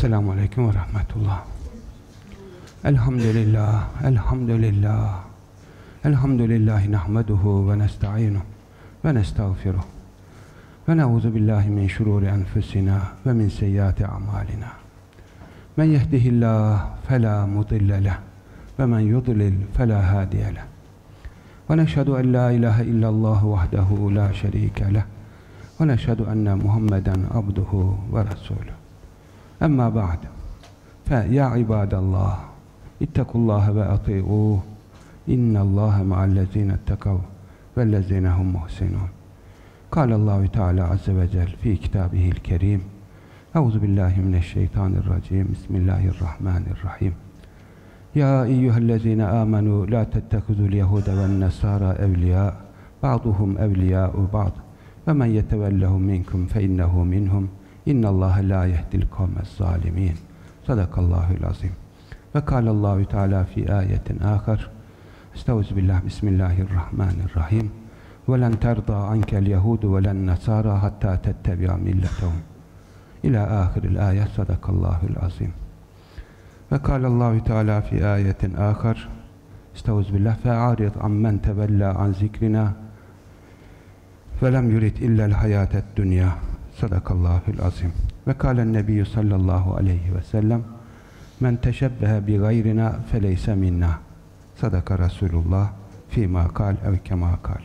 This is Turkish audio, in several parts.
Esselamu Aleyküm ve Rahmetullah. Elhamdülillah, elhamdülillah. Elhamdülillahi nahmeduhu ve nesta'inuhu ve nestağfiruh. Ve ne'udzu billahi min şururi enfusina ve min seyyiati a'malina. Men yehdihillah fela mudille leh ve men yudlil fela hadiye leh. Ve neşhedü en la ilahe illallah vahdehu la şerike leh. Ve neşhedü enne Muhammeden abduhu ve resuluh. Emma ba'd. Fe ya ibadallah ittakullaha ve ati'uh. İnnallâhe ma'allezîne ettekav vellezîne hum muhsinûn. Kâlellâhu Teâlâ azze ve celle fî kitâbihil kerîm. Euzubillahimineşşeytanirracim. Bismillahirrahmanirrahim. Ya eyyühellezîne âmenû lâ tettekizul yehûde vennasâra evliyâ. Ba'duhum evliyâ'u ba'd. Ve men yetevellehum minkum fe innehu minhum. İnnallâhe lâ yehdil kavmezzâlimîn. Sadakallâhul azîm. Ve kâlellâhu Teâlâ fî âyetin âkhar. Estağfirullah. Bismillahirrahmanirrahim. Ve len terda ankel yehudu ve len nasara hatta tettebi'a milletehum. İlâ âhiril âyet. Sadakallâhul azîm. Ve kâlellâhu Teâlâ fî âyetin âkhar. Estağfirullah. Fe'ârid ammen tevellâ an zikrina ve lem yurid illel hayâtet dünya. Sadakallâhul azîm. Ve kâlen nebiyyü sallallahu aleyhi ve sellem men teşebbehe bi gayrina feleyse minna. Sadaka Resulullah fîmâ kâl ev kemâ kâl.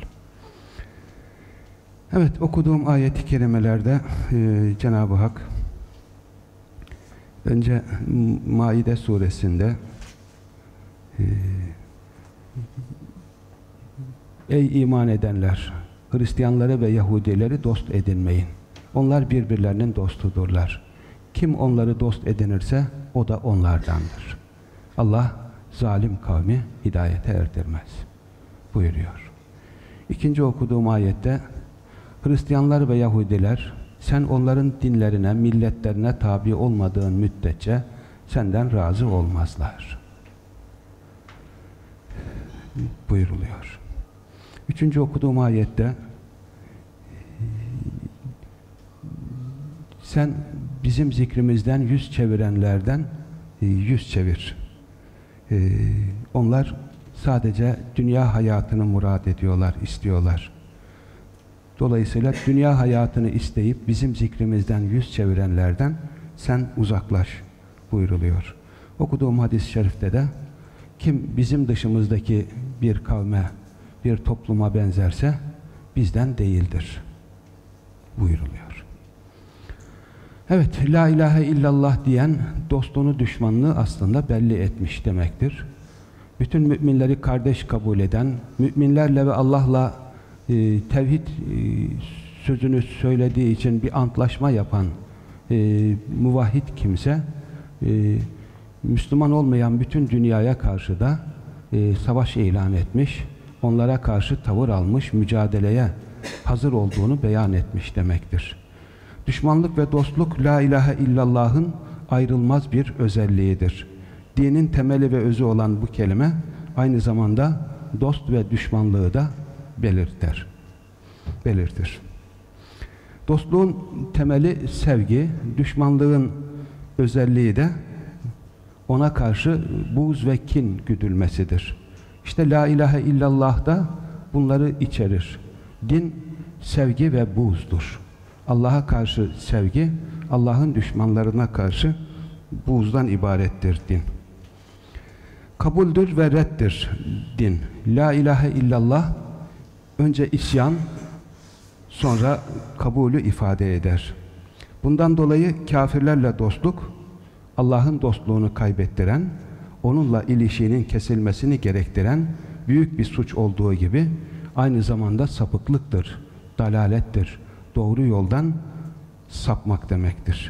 Evet, okuduğum ayet-i kerimelerde Cenab-ı Hak önce Maide suresinde ey iman edenler, Hristiyanları ve Yahudileri dost edinmeyin. Onlar birbirlerinin dostudurlar. Kim onları dost edinirse o da onlardandır. Allah zalim kavmi hidayete erdirmez buyuruyor. İkinci okuduğum ayette Hristiyanlar ve Yahudiler sen onların dinlerine, milletlerine tabi olmadığın müddetçe senden razı olmazlar buyuruluyor. Üçüncü okuduğum ayette sen bizim zikrimizden yüz çevirenlerden yüz çevir. Onlar sadece dünya hayatını murad ediyorlar, istiyorlar. Dolayısıyla dünya hayatını isteyip bizim zikrimizden yüz çevirenlerden sen uzaklaş buyruluyor. Okuduğum hadis-i şerifte de kim bizim dışımızdaki bir kavme, bir topluma benzerse bizden değildir buyruluyor. Evet, la ilahe illallah diyen dostluğunu, düşmanlığı aslında belli etmiş demektir. Bütün müminleri kardeş kabul eden, müminlerle ve Allah'la tevhid sözünü söylediği için bir antlaşma yapan muvahhid kimse, Müslüman olmayan bütün dünyaya karşı da savaş ilan etmiş, onlara karşı tavır almış, mücadeleye hazır olduğunu beyan etmiş demektir. Düşmanlık ve dostluk la ilahe illallah'ın ayrılmaz bir özelliğidir. Dinin temeli ve özü olan bu kelime aynı zamanda dost ve düşmanlığı da belirtir. Dostluğun temeli sevgi, düşmanlığın özelliği de ona karşı buğz ve kin güdülmesidir. İşte la ilahe illallah da bunları içerir. Din sevgi ve buğzdur. Allah'a karşı sevgi, Allah'ın düşmanlarına karşı buğzdan ibarettir din. Kabuldür ve reddir din. La ilahe illallah önce isyan, sonra kabulü ifade eder. Bundan dolayı kafirlerle dostluk, Allah'ın dostluğunu kaybettiren, onunla ilişkinin kesilmesini gerektiren büyük bir suç olduğu gibi aynı zamanda sapıklıktır, dalalettir. Doğru yoldan sapmak demektir.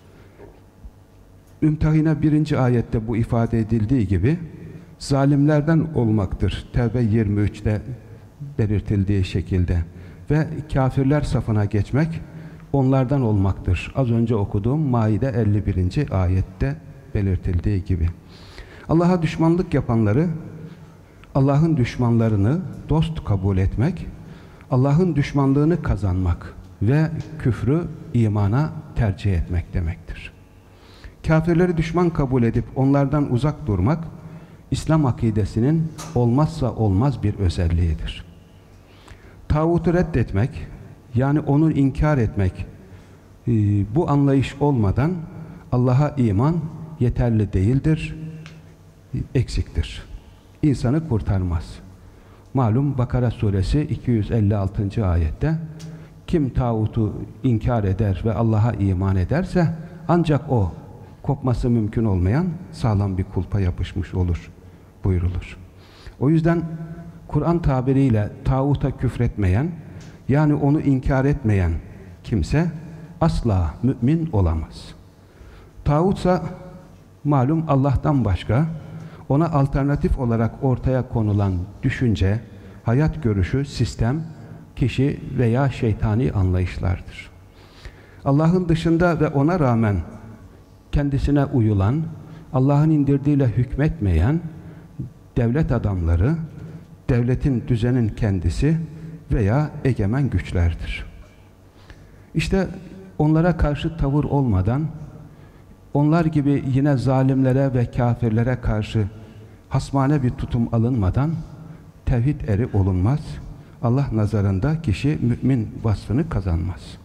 Mümtehine 1. ayette bu ifade edildiği gibi zalimlerden olmaktır. Tevbe 23'te belirtildiği şekilde ve kafirler safına geçmek onlardan olmaktır. Az önce okuduğum Maide 51. ayette belirtildiği gibi. Allah'a düşmanlık yapanları, Allah'ın düşmanlarını dost kabul etmek, Allah'ın düşmanlığını kazanmak ve küfrü imana tercih etmek demektir. Kafirleri düşman kabul edip onlardan uzak durmak, İslam akidesinin olmazsa olmaz bir özelliğidir. Tağutu reddetmek, yani onu inkar etmek, bu anlayış olmadan Allah'a iman yeterli değildir, eksiktir. İnsanı kurtarmaz. Malum Bakara suresi 256. ayette kim tağutu inkar eder ve Allah'a iman ederse ancak o kopması mümkün olmayan sağlam bir kulpa yapışmış olur buyrulur. O yüzden Kur'an tabiriyle tağuta küfretmeyen, yani onu inkar etmeyen kimse asla mümin olamaz. Tağutsa malum Allah'tan başka ona alternatif olarak ortaya konulan düşünce, hayat görüşü, sistem, kişi veya şeytani anlayışlardır. Allah'ın dışında ve ona rağmen kendisine uyulan, Allah'ın indirdiğiyle hükmetmeyen devlet adamları, devletin, düzenin kendisi veya egemen güçlerdir. İşte onlara karşı tavır olmadan, onlar gibi yine zalimlere ve kafirlere karşı hasmane bir tutum alınmadan tevhid eri olunmaz. Allah nazarında kişi mümin vasfını kazanmaz.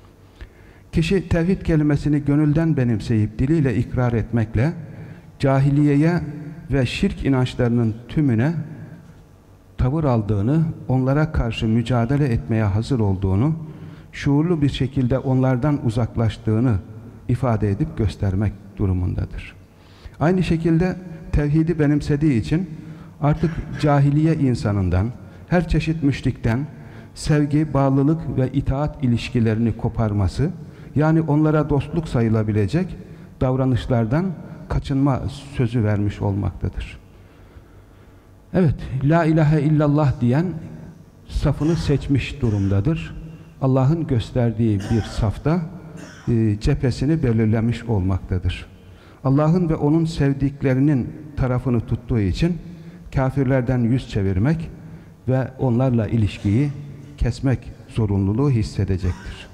Kişi tevhid kelimesini gönülden benimseyip diliyle ikrar etmekle cahiliyeye ve şirk inançlarının tümüne tavır aldığını, onlara karşı mücadele etmeye hazır olduğunu, şuurlu bir şekilde onlardan uzaklaştığını ifade edip göstermek durumundadır. Aynı şekilde tevhidi benimsediği için artık cahiliye insanından, her çeşit müşrikten sevgi, bağlılık ve itaat ilişkilerini koparması, yani onlara dostluk sayılabilecek davranışlardan kaçınma sözü vermiş olmaktadır. Evet, la ilahe illallah diyen safını seçmiş durumdadır. Allah'ın gösterdiği bir safta cephesini belirlemiş olmaktadır. Allah'ın ve onun sevdiklerinin tarafını tuttuğu için kafirlerden yüz çevirmek ve onlarla ilişkiyi kesmek zorunluluğu hissedecektir.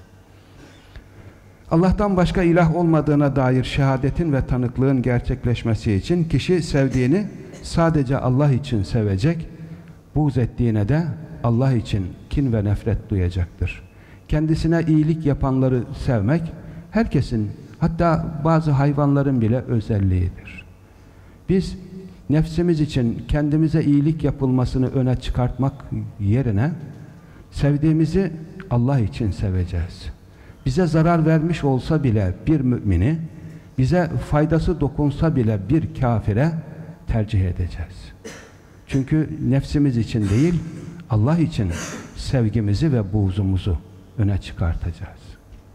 Allah'tan başka ilah olmadığına dair şehadetin ve tanıklığın gerçekleşmesi için kişi sevdiğini sadece Allah için sevecek, buğz ettiğine de Allah için kin ve nefret duyacaktır. Kendisine iyilik yapanları sevmek, herkesin, hatta bazı hayvanların bile özelliğidir. Biz nefsimiz için kendimize iyilik yapılmasını öne çıkartmak yerine sevdiğimizi Allah için seveceğiz. Bize zarar vermiş olsa bile bir mümini, bize faydası dokunsa bile bir kafire tercih edeceğiz. Çünkü nefsimiz için değil, Allah için sevgimizi ve buğzumuzu öne çıkartacağız.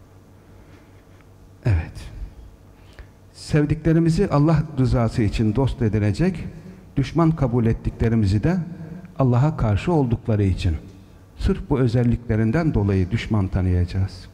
Evet. Sevdiklerimizi Allah rızası için dost edilecek, düşman kabul ettiklerimizi de Allah'a karşı oldukları için, sırf bu özelliklerinden dolayı düşman tanıyacağız.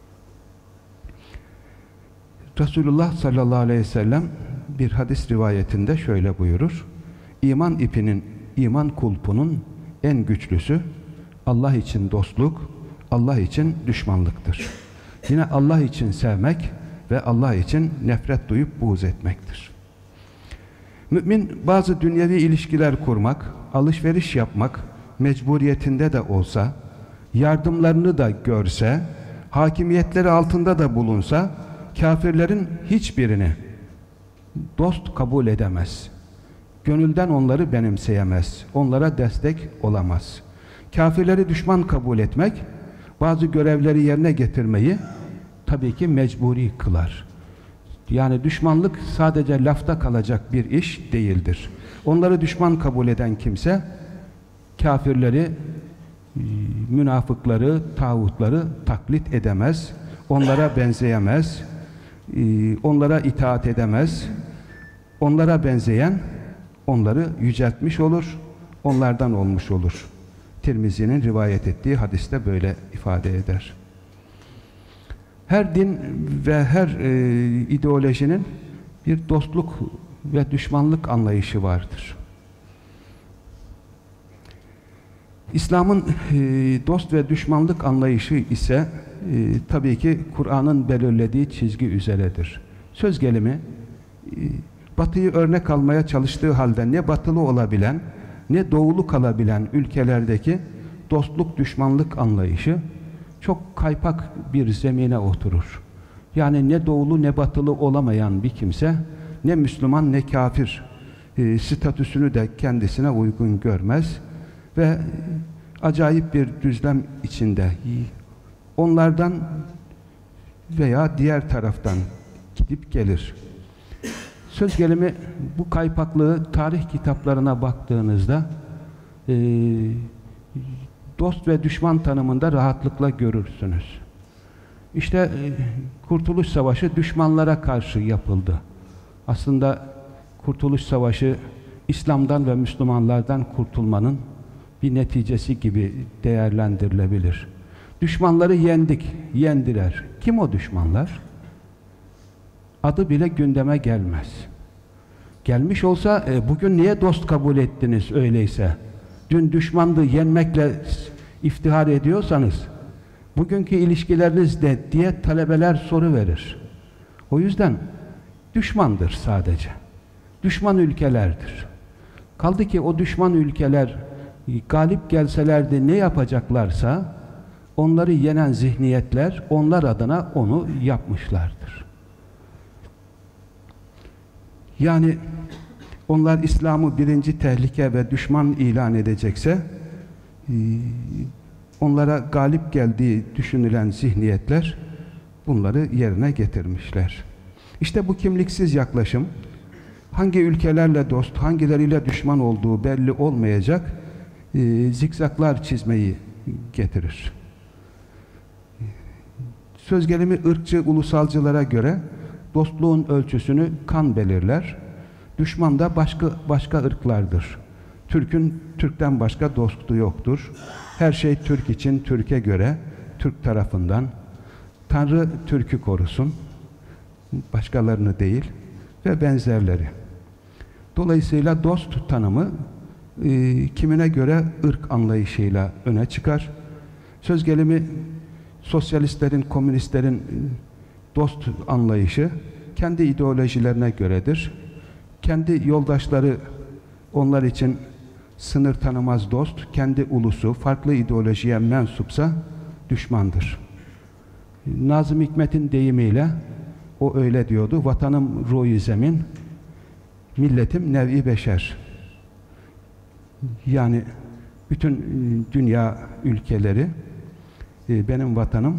Resulullah sallallahu aleyhi ve sellem bir hadis rivayetinde şöyle buyurur: İman ipinin, iman kulpunun en güçlüsü Allah için dostluk, Allah için düşmanlıktır. Yine Allah için sevmek ve Allah için nefret duyup buğz etmektir. Mümin bazı dünyevi ilişkiler kurmak, alışveriş yapmak mecburiyetinde de olsa, yardımlarını da görse, hakimiyetleri altında da bulunsa, kafirlerin hiçbirini dost kabul edemez. Gönülden onları benimseyemez. Onlara destek olamaz. Kafirleri düşman kabul etmek, bazı görevleri yerine getirmeyi tabii ki mecburi kılar. Yani düşmanlık sadece lafta kalacak bir iş değildir. Onları düşman kabul eden kimse, kafirleri, münafıkları, tağutları taklit edemez, onlara benzeyemez, onlara itaat edemez. Onlara benzeyen onları yüceltmiş olur, onlardan olmuş olur. Tirmizi'nin rivayet ettiği hadiste böyle ifade eder. Her din ve her ideolojinin bir dostluk ve düşmanlık anlayışı vardır. İslam'ın dost ve düşmanlık anlayışı ise tabii ki Kur'an'ın belirlediği çizgi üzeredir. Söz gelimi Batı'yı örnek almaya çalıştığı halde ne batılı olabilen ne doğulu kalabilen ülkelerdeki dostluk düşmanlık anlayışı çok kaypak bir zemine oturur. Yani ne doğulu ne batılı olamayan bir kimse ne Müslüman ne kafir statüsünü de kendisine uygun görmez ve acayip bir düzlem içinde onlardan veya diğer taraftan gidip gelir. Söz gelimi bu kaypaklığı tarih kitaplarına baktığınızda dost ve düşman tanımında rahatlıkla görürsünüz. İşte Kurtuluş Savaşı düşmanlara karşı yapıldı. Aslında Kurtuluş Savaşı İslam'dan ve Müslümanlardan kurtulmanın bir neticesi gibi değerlendirilebilir. Düşmanları yendik, yendiler. Kim o düşmanlar? Adı bile gündeme gelmez. Gelmiş olsa bugün niye dost kabul ettiniz öyleyse? Dün düşmandı, yenmekle iftihar ediyorsanız bugünkü ilişkilerinizde diye talebeler soru verir. O yüzden düşmandır sadece. Düşman ülkelerdir. Kaldı ki o düşman ülkeler galip gelselerdi ne yapacaklarsa onları yenen zihniyetler onlar adına onu yapmışlardır. Yani onlar İslam'ı birinci tehlike ve düşman ilan edecekse onlara galip geldiği düşünülen zihniyetler bunları yerine getirmişler. İşte bu kimliksiz yaklaşım hangi ülkelerle dost, hangileriyle düşman olduğu belli olmayacak zikzaklar çizmeyi getirir. Söz gelimi ırkçı ulusalcılara göre dostluğun ölçüsünü kan belirler. Düşman da başka ırklardır. Türk'ün Türk'ten başka dostu yoktur. Her şey Türk için, Türk'e göre, Türk tarafından. Tanrı Türk'ü korusun, başkalarını değil ve benzerleri. Dolayısıyla dost tanımı kimine göre ırk anlayışıyla öne çıkar. Söz gelimi sosyalistlerin, komünistlerin dost anlayışı kendi ideolojilerine göredir. Kendi yoldaşları onlar için sınır tanımaz dost, kendi ulusu farklı ideolojiye mensupsa düşmandır. Nazım Hikmet'in deyimiyle o öyle diyordu. Vatanım ruh-i zemin, milletim nev-i beşer. Yani bütün dünya ülkeleri benim vatanım,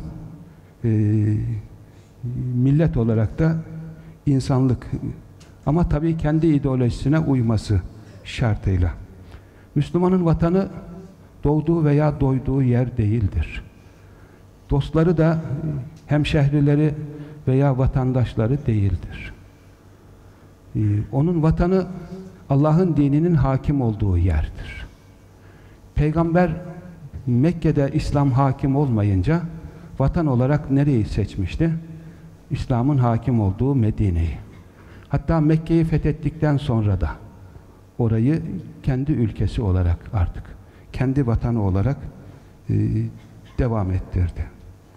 millet olarak da insanlık. Ama tabii kendi ideolojisine uyması şartıyla. Müslümanın vatanı doğduğu veya doyduğu yer değildir. Dostları da hemşehrileri veya vatandaşları değildir. Onun vatanı Allah'ın dininin hakim olduğu yerdir. Peygamber Mekke'de İslam hakim olmayınca vatan olarak nereyi seçmişti? İslam'ın hakim olduğu Medine'yi. Hatta Mekke'yi fethettikten sonra da orayı kendi ülkesi olarak artık, kendi vatanı olarak devam ettirdi.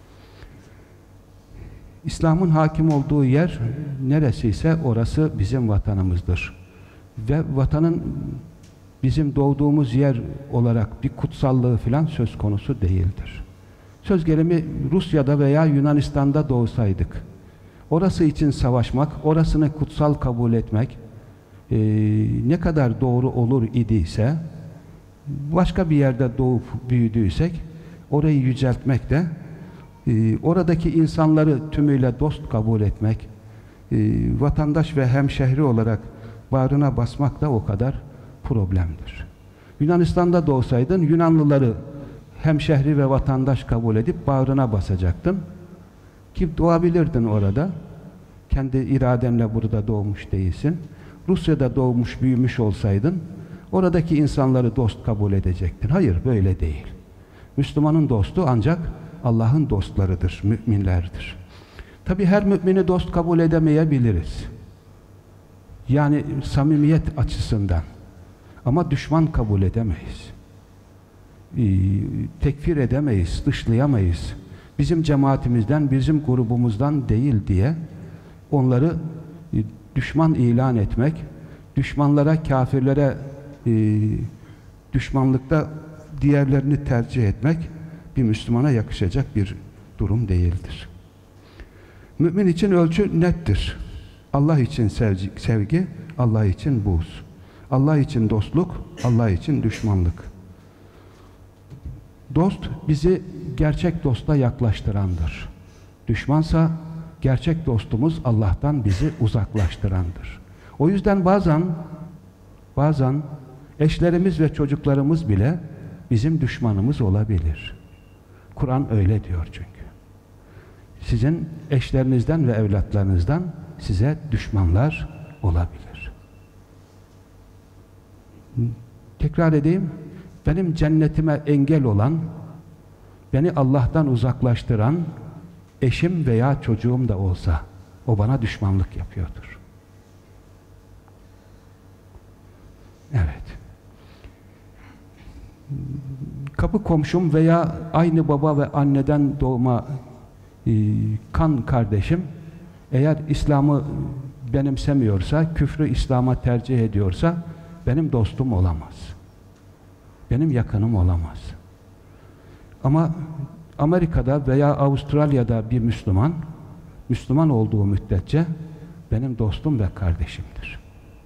İslam'ın hakim olduğu yer neresiyse orası bizim vatanımızdır. Ve vatanın bizim doğduğumuz yer olarak bir kutsallığı filan söz konusu değildir. Söz gelimi Rusya'da veya Yunanistan'da doğsaydık, orası için savaşmak, orasını kutsal kabul etmek ne kadar doğru olur idiyse, başka bir yerde doğup büyüdüysek, orayı yüceltmek de, oradaki insanları tümüyle dost kabul etmek, vatandaş ve hemşehri olarak bağrına basmak da o kadar problemdir. Yunanistan'da doğsaydın, Yunanlıları hemşehri ve vatandaş kabul edip bağrına basacaktın. Ki doğabilirdin orada. Kendi iradenle burada doğmuş değilsin. Rusya'da doğmuş, büyümüş olsaydın, oradaki insanları dost kabul edecektin. Hayır, böyle değil. Müslümanın dostu ancak Allah'ın dostlarıdır, müminlerdir. Tabi her mümini dost kabul edemeyebiliriz. Yani samimiyet açısından. Ama düşman kabul edemeyiz. Tekfir edemeyiz, dışlayamayız. Bizim cemaatimizden, bizim grubumuzdan değil diye onları düşman ilan etmek, düşmanlara, kafirlere düşmanlıkta diğerlerini tercih etmek bir Müslümana yakışacak bir durum değildir. Mümin için ölçü nettir. Allah için sevgi, Allah için buğz. Allah için dostluk, Allah için düşmanlık. Dost bizi gerçek dosta yaklaştırandır. Düşmansa gerçek dostumuz Allah'tan bizi uzaklaştırandır. O yüzden bazen eşlerimiz ve çocuklarımız bile bizim düşmanımız olabilir. Kur'an öyle diyor çünkü. Sizin eşlerinizden ve evlatlarınızdan size düşmanlar olabilir. Tekrar edeyim. Benim cennetime engel olan, beni Allah'tan uzaklaştıran eşim veya çocuğum da olsa o bana düşmanlık yapıyordur. Evet. Kapı komşum veya aynı baba ve anneden doğma kan kardeşim eğer İslam'ı benimsemiyorsa, küfrü İslam'a tercih ediyorsa benim dostum olamaz. Benim yakınım olamaz. Ama Amerika'da veya Avustralya'da bir Müslüman olduğu müddetçe benim dostum ve kardeşimdir.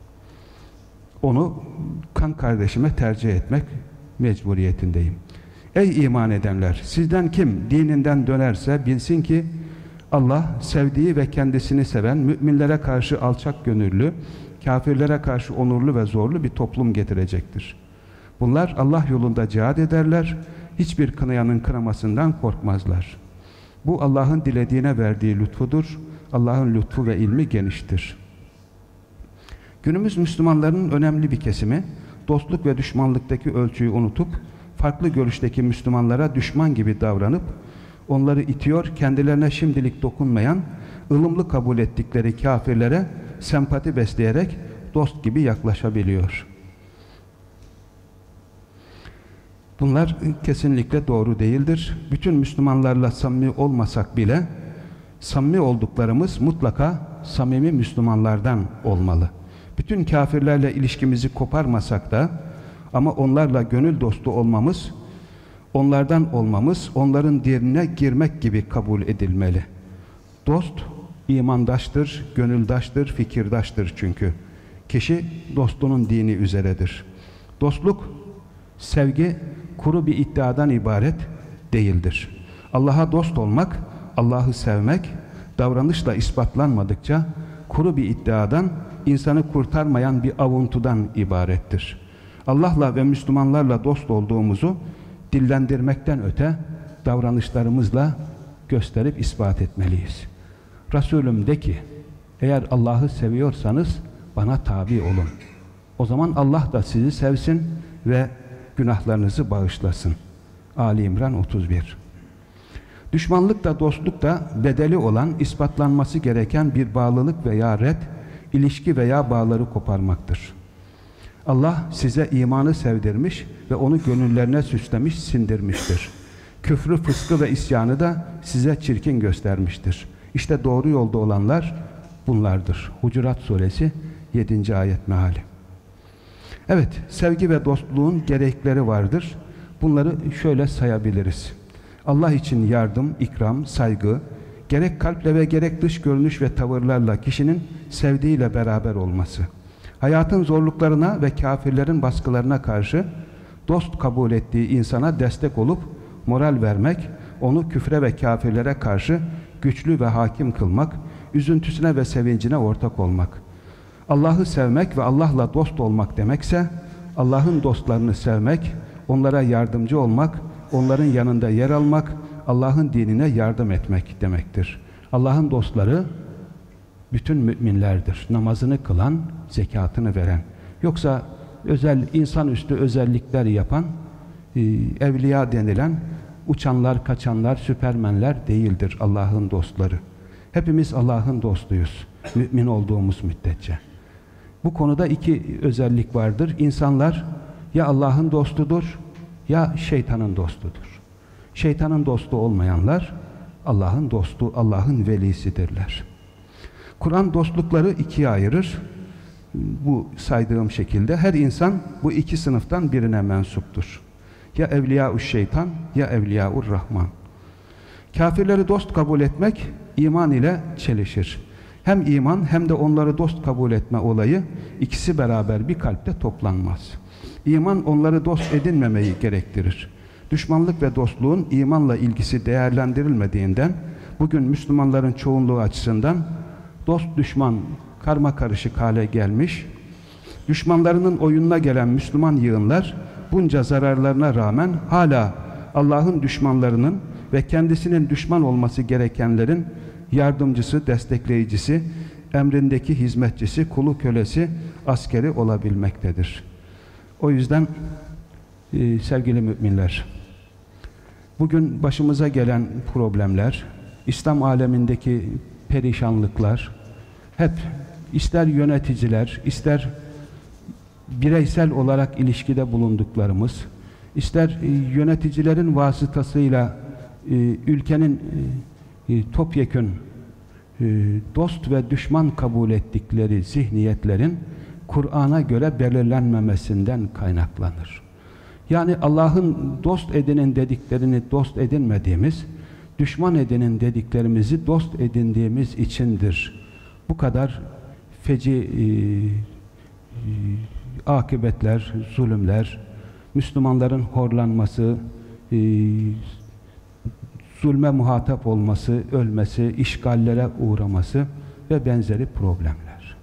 Onu kan kardeşime tercih etmek mecburiyetindeyim. Ey iman edenler! Sizden kim dininden dönerse bilsin ki Allah sevdiği ve kendisini seven, müminlere karşı alçak gönüllü, kafirlere karşı onurlu ve zorlu bir toplum getirecektir. Bunlar Allah yolunda cihad ederler, hiçbir kınayanın kınamasından korkmazlar. Bu Allah'ın dilediğine verdiği lütfudur. Allah'ın lütfu ve ilmi geniştir. Günümüz Müslümanların önemli bir kesimi, dostluk ve düşmanlıktaki ölçüyü unutup, farklı görüşteki Müslümanlara düşman gibi davranıp, onları itiyor, kendilerine şimdilik dokunmayan, ılımlı kabul ettikleri kafirlere sempati besleyerek dost gibi yaklaşabiliyor. Bunlar kesinlikle doğru değildir. Bütün Müslümanlarla samimi olmasak bile, samimi olduklarımız mutlaka samimi Müslümanlardan olmalı. Bütün kafirlerle ilişkimizi koparmasak da, ama onlarla gönül dostu olmamız, onlardan olmamız, onların dinine girmek gibi kabul edilmeli. Dost, imandaştır, gönüldaştır, fikirdaştır çünkü. Kişi dostunun dini üzeredir. Dostluk, sevgi, kuru bir iddiadan ibaret değildir. Allah'a dost olmak, Allah'ı sevmek, davranışla ispatlanmadıkça kuru bir iddiadan, insanı kurtarmayan bir avuntudan ibarettir. Allah'la ve Müslümanlarla dost olduğumuzu dillendirmekten öte davranışlarımızla gösterip ispat etmeliyiz. Resulüm de ki, eğer Allah'ı seviyorsanız bana tabi olun. O zaman Allah da sizi sevsin ve günahlarınızı bağışlasın. Ali İmran 31. Düşmanlık da dostluk da bedeli olan, ispatlanması gereken bir bağlılık veya red, ilişki veya bağları koparmaktır. Allah size imanı sevdirmiş ve onu gönüllerine süslemiş, sindirmiştir. Küfrü, fıskı ve isyanı da size çirkin göstermiştir. İşte doğru yolda olanlar bunlardır. Hucurat Suresi 7. ayet meali. Evet, sevgi ve dostluğun gerekleri vardır. Bunları şöyle sayabiliriz. Allah için yardım, ikram, saygı, gerek kalple ve gerek dış görünüş ve tavırlarla kişinin sevdiğiyle beraber olması. Hayatın zorluklarına ve kafirlerin baskılarına karşı dost kabul ettiği insana destek olup moral vermek, onu küfre ve kafirlere karşı güçlü ve hakim kılmak, üzüntüsüne ve sevincine ortak olmak. Allah'ı sevmek ve Allah'la dost olmak demekse, Allah'ın dostlarını sevmek, onlara yardımcı olmak, onların yanında yer almak, Allah'ın dinine yardım etmek demektir. Allah'ın dostları bütün müminlerdir. Namazını kılan, zekatını veren. Yoksa insanüstü özellikler yapan, evliya denilen uçanlar, kaçanlar, süpermenler değildir Allah'ın dostları. Hepimiz Allah'ın dostuyuz, mümin olduğumuz müddetçe. Bu konuda iki özellik vardır. İnsanlar ya Allah'ın dostudur, ya şeytanın dostudur. Şeytanın dostu olmayanlar Allah'ın dostu, Allah'ın velisidirler. Kur'an dostlukları ikiye ayırır. Bu saydığım şekilde her insan bu iki sınıftan birine mensuptur. Ya evliya-u şeytan ya evliya-ur rahman. Kafirleri dost kabul etmek iman ile çelişir. Hem iman hem de onları dost kabul etme olayı ikisi beraber bir kalpte toplanmaz. İman onları dost edinmemeyi gerektirir. Düşmanlık ve dostluğun imanla ilgisi değerlendirilmediğinden bugün Müslümanların çoğunluğu açısından dost düşman karmakarışık hale gelmiş, düşmanlarının oyununa gelen Müslüman yığınlar bunca zararlarına rağmen hala Allah'ın düşmanlarının ve kendisinin düşman olması gerekenlerin yardımcısı, destekleyicisi, emrindeki hizmetçisi, kulu kölesi, askeri olabilmektedir. O yüzden sevgili müminler, bugün başımıza gelen problemler, İslam alemindeki perişanlıklar, hep ister yöneticiler, ister bireysel olarak ilişkide bulunduklarımız, ister yöneticilerin vasıtasıyla ülkenin topyekün dost ve düşman kabul ettikleri zihniyetlerin Kur'an'a göre belirlenmemesinden kaynaklanır. Yani Allah'ın dost edinin dediklerini dost edinmediğimiz, düşman edinin dediklerimizi dost edindiğimiz içindir. Bu kadar feci akıbetler, zulümler, Müslümanların horlanması, zulme muhatap olması, ölmesi, işgallere uğraması ve benzeri problemler.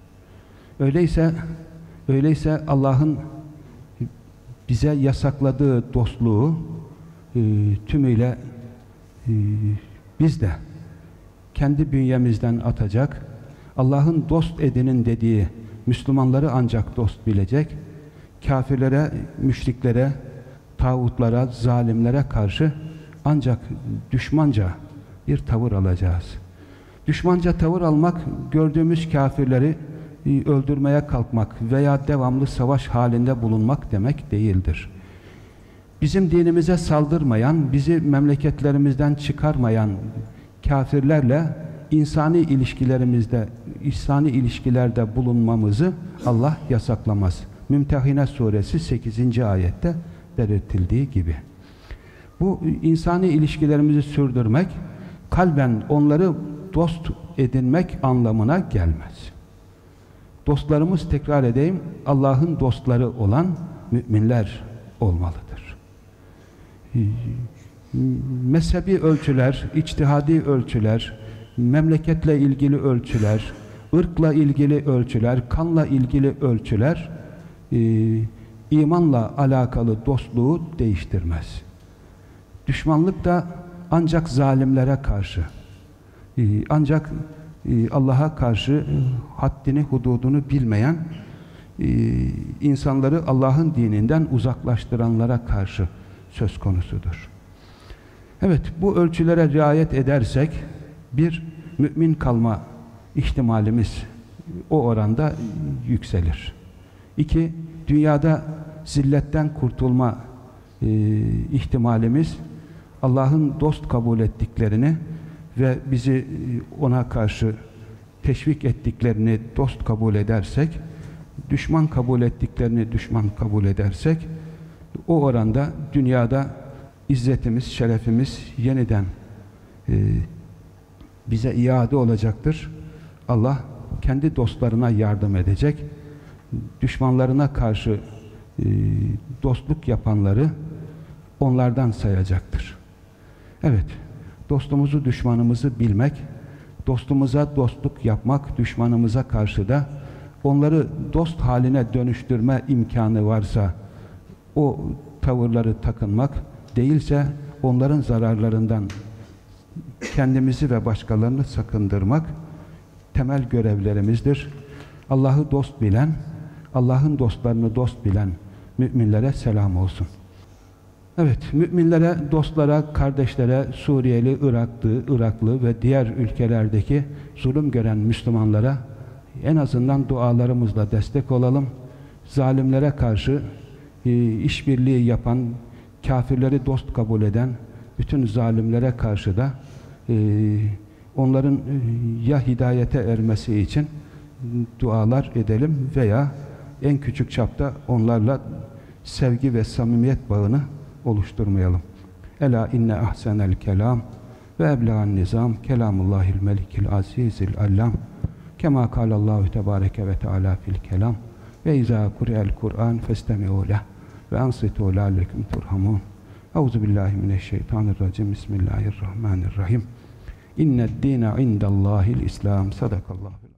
Öyleyse Allah'ın bize yasakladığı dostluğu tümüyle biz de kendi bünyemizden atacak, Allah'ın dost edinin dediği Müslümanları ancak dost bilecek, kafirlere, müşriklere, tağutlara, zalimlere karşı ancak düşmanca bir tavır alacağız. Düşmanca tavır almak, gördüğümüz kafirleri öldürmeye kalkmak veya devamlı savaş halinde bulunmak demek değildir. Bizim dinimize saldırmayan, bizi memleketlerimizden çıkarmayan kafirlerle insani ilişkilerde bulunmamızı Allah yasaklamaz. Mümtehine suresi 8. ayette belirtildiği gibi. Bu insani ilişkilerimizi sürdürmek, kalben onları dost edinmek anlamına gelmez. Dostlarımız, tekrar edeyim, Allah'ın dostları olan müminler olmalıdır. Mezhebi ölçüler, içtihadi ölçüler, memleketle ilgili ölçüler, ırkla ilgili ölçüler, kanla ilgili ölçüler imanla alakalı dostluğu değiştirmez. Düşmanlık da ancak zalimlere karşı, ancak Allah'a karşı haddini, hududunu bilmeyen insanları Allah'ın dininden uzaklaştıranlara karşı söz konusudur. Evet, bu ölçülere riayet edersek bir mümin kalma ihtimalimiz o oranda yükselir. İki, dünyada zilletten kurtulma ihtimalimiz Allah'ın dost kabul ettiklerini ve bizi ona karşı teşvik ettiklerini dost kabul edersek, düşman kabul ettiklerini düşman kabul edersek, o oranda dünyada izzetimiz, şerefimiz yeniden bize iade olacaktır. Allah kendi dostlarına yardım edecek, düşmanlarına karşı dostluk yapanları onlardan sayacaktır. Evet, dostumuzu, düşmanımızı bilmek, dostumuza dostluk yapmak, düşmanımıza karşı da onları dost haline dönüştürme imkanı varsa o tavırları takınmak, değilse onların zararlarından kendimizi ve başkalarını sakındırmak temel görevlerimizdir. Allah'ı dost bilen, Allah'ın dostlarını dost bilen müminlere selam olsun. Evet, müminlere, dostlara, kardeşlere, Suriyeli, Iraklı ve diğer ülkelerdeki zulüm gören Müslümanlara en azından dualarımızla destek olalım. Zalimlere karşı işbirliği yapan, kafirleri dost kabul eden bütün zalimlere karşı da onların ya hidayete ermesi için dualar edelim veya en küçük çapta onlarla sevgi ve samimiyet bağını oluşturmayalım. Ela inne ahsenel kelam ve eblegan nizam kelamullahil melikil azizil allam kema kâlallahu tebâreke ve teâlâ fil kelam ve izâ kuri'el Kur'an festemi'û leh ve ansitû lâllekum turhamûn. Euzubillahimineşşeytanirracim. Bismillahirrahmanirrahim. İnned dîne indallâhil İslam. Sadakallahu.